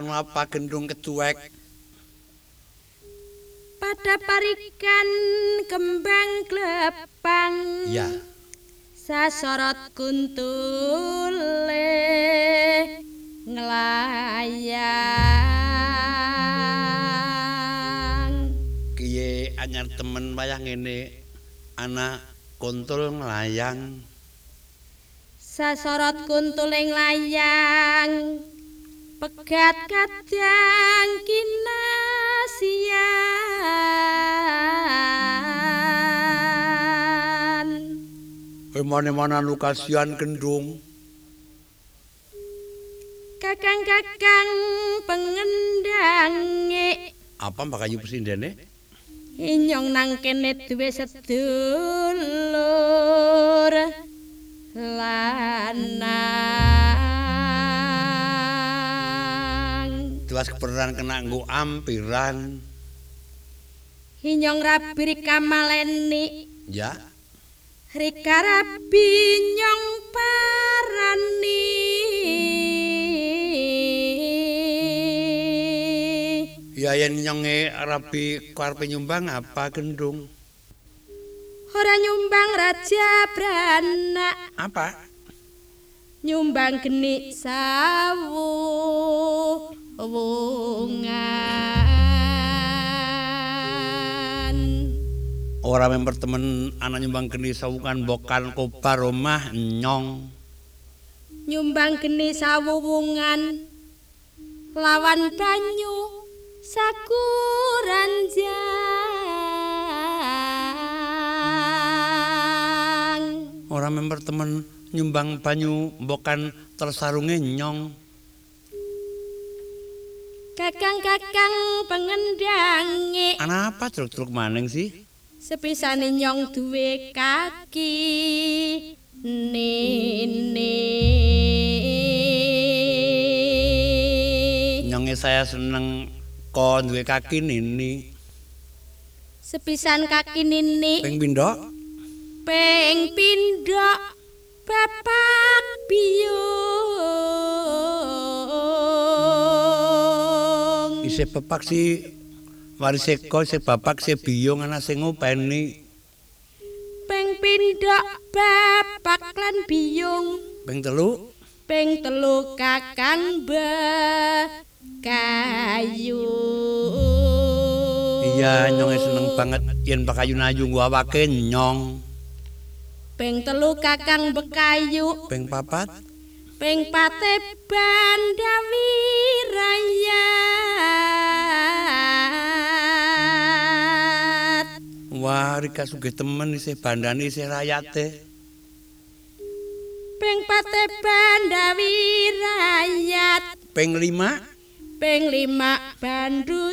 anu apa gendung kecuek. Pada parikan kembang glepang. Ya. Sasorot kuntule nglayang. Kiye anyar temen wayah ngene anak kuntul nglayang. Sasorot kuntul nglayang. Pegat kadang kinasian. Mana-mana nu kasihan gendung. Kakang-kakang pengendange. Apa Mbak Ayu pesindene? Inyong nang kene duwe sedulur lanang. Jelas kebenaran kena nggo ampiran. Inyong rabi rikamaleni. Ya. Rika rabi nyong parani. Ya yen nyonge rabi karepe nyumbang apa gendung? Ora nyumbang Raja Brana. Apa? Nyumbang geni sawu wungan. Ora member temen anak nyumbang geni sawungan bokan kobar omah nyong. Nyumbang geni sawu wungan. Lawan banyu sakuranjang. Ora member temen nyumbang banyu bokan tersarunge nyong. Kakang-kakang pengendange. Ana apa truk-truk maning sih? Sepisane nyong duwe kaki nene. Nyonge saya seneng kon duwe kaki nini. Sepisan kaki nini. Ping pindho? Ping pindho bapak biyung. Isih pepak sih waris eko isih bapak isih biyung ana sing ngopeni. Ping pindho bapak lan biyung. Ping telu? Ping telu kakang Kayu. Iya nyonge seneng banget yen Pak Kayu nayu nggo awake nyong. Ping telu kakang Bekayu. Ping papat? Ping pate Bandawi Rayat. Wah Rika sugih temen isih bandane isih rayate. Ping pate Bandawi Rayat. Ping lima? Ping lima Bandu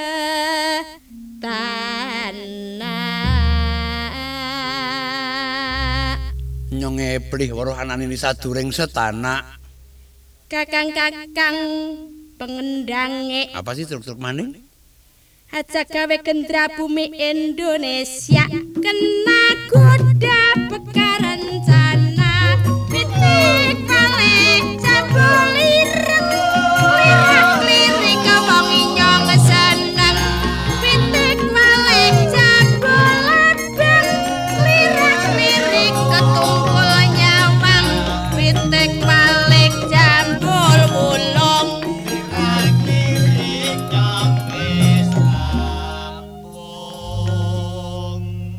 Setana. Nyonge plih weruh anane sadurung setana. Kakang-kakang pengendange. Apa sih truk-truk maning? Aja gawe gendra bumi Indonesia. Kena goda pekarencana. Pitik balik cabul ireng. Lirik-lirik wong inyong seneng. Pitik balik cabul abang. Lirik-lirik ketungkul nyawang. Pitik balik jambul bulung. Lirik-lirik nyong wis rampung.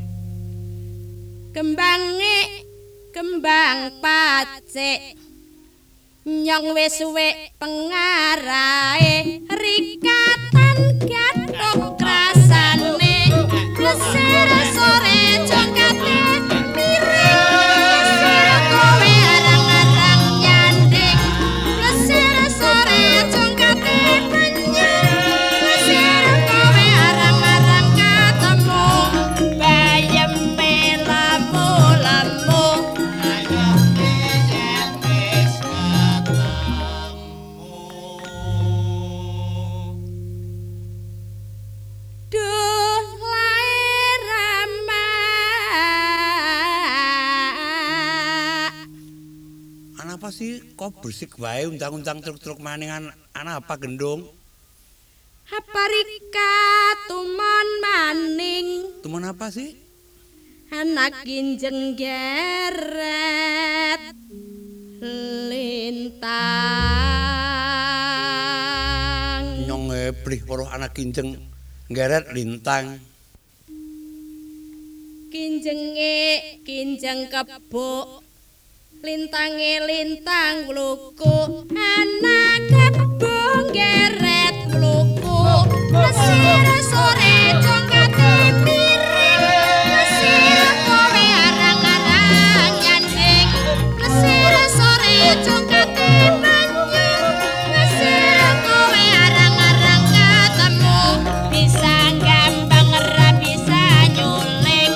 Kembang pacik nyong wis suwe pengarahe rikatan gathuk rasane lesir sore jongkate miring lesir kowe arang-arang nyanding lesir sore jongkate penyang lesir kowe arang-arang ketemu bayem lamu-lamu. Duh lair rama. Ana apa sih kok bersik wae undang-undang truk-truk maningan Anak apa gendong? Aparika tumon maning. Tumon apa sih? Anak kinjeng geret lintang. Nyong ebrih weruh anak kinjeng ngeret lintang. Kinjeng kebo lintange lintang wluku anak kebo ngeret wluku mesir sore jongkate piring mesir kowe arang-arang nyanding mesir sore jongkate banyu mesir kowe arang-arang ketemu bisa gampang ra bisa nyuling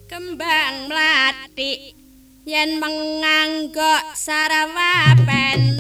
kembang mlathi yen menganggok sarawa pen